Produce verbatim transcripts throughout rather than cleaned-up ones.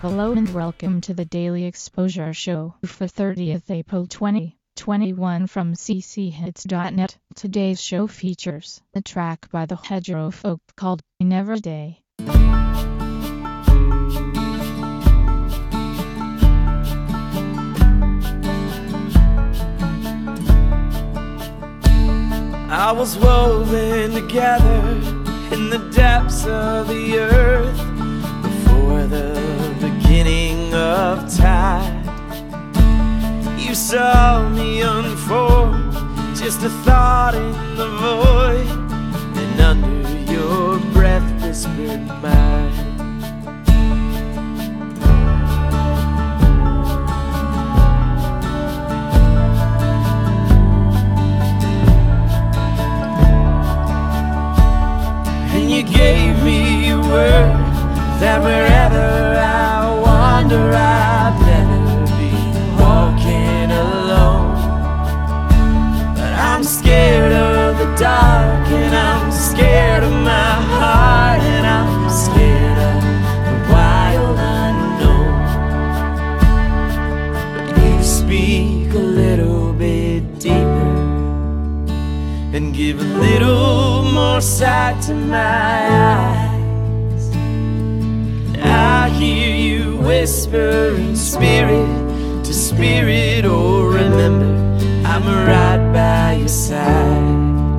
Hello and welcome to the Daily Exposure Show for thirtieth April twenty twenty-one from c c hits dot net. Today's show features a track by the Hedgerow Folk called Never Day. I was woven together in the depths of the earth before the beginning of time. You saw me unfold, just a thought in the void, and under your breath whispered mine. You gave me your word that wherever I wander, I'd never be walking alone. But I'm scared of the dark, and I'm scared of my heart, and I'm scared of the wild unknown. But you speak a little bit deeper and give a little more sight to my eyes. I hear you whisper in spirit to spirit, oh remember, I'm right by your side.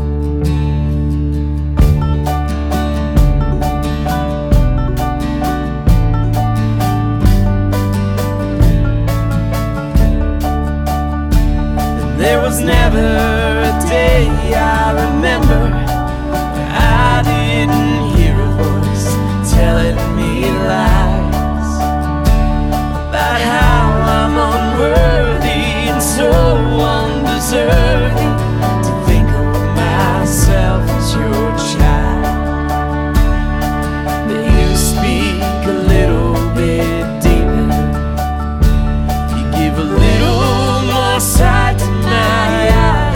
And there was never a day I remember I didn't hear a voice telling me lies about how I'm unworthy and so undeserving to think of myself as your child. But you speak a little bit deeper, you give a little more sight to my eyes.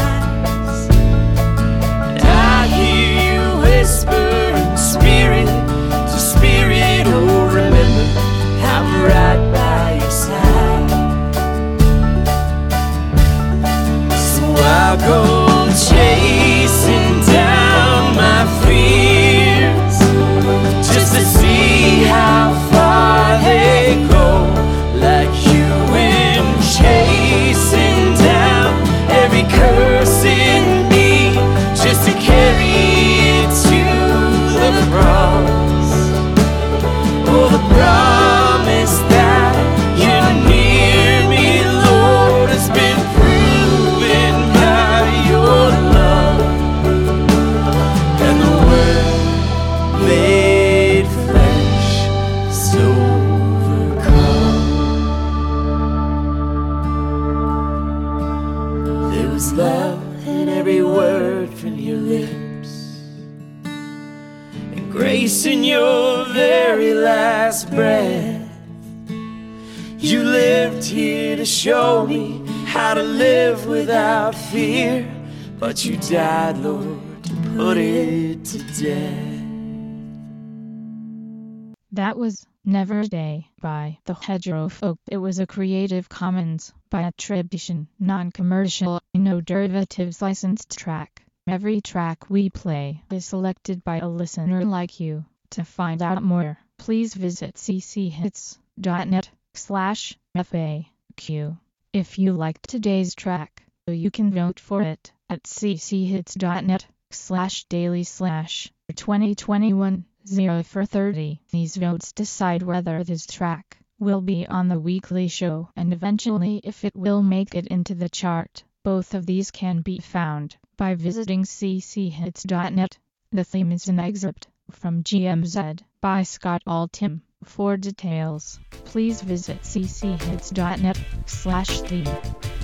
I'll go chasing down my fears just to see how far they go, like you went chasing down every curse in me just to carry it to the cross. Oh, the promise that you're near me, Lord, has been proven by your love, and the word made flesh is overcome. There was love in every word from your lips, and grace in your very last breath. You lived here to show me how to live without fear, but you died, Lord, to put it to death. That was Never Day by the Hedgerow Folk. It was a Creative Commons by attribution, non-commercial, no derivatives licensed track. Every track we play is selected by a listener like you. To find out more, please visit c c hits dot net slash F A Q. If you liked today's track, you can vote for it at c c hits dot net slash daily slash twenty twenty-one zero for thirty. These votes decide whether this track will be on the weekly show and eventually if it will make it into the chart. Both of these can be found by visiting c c hits dot net. The theme is an excerpt from G M Z by Scott Altham. For details, please visit c c hits dot net slash theme.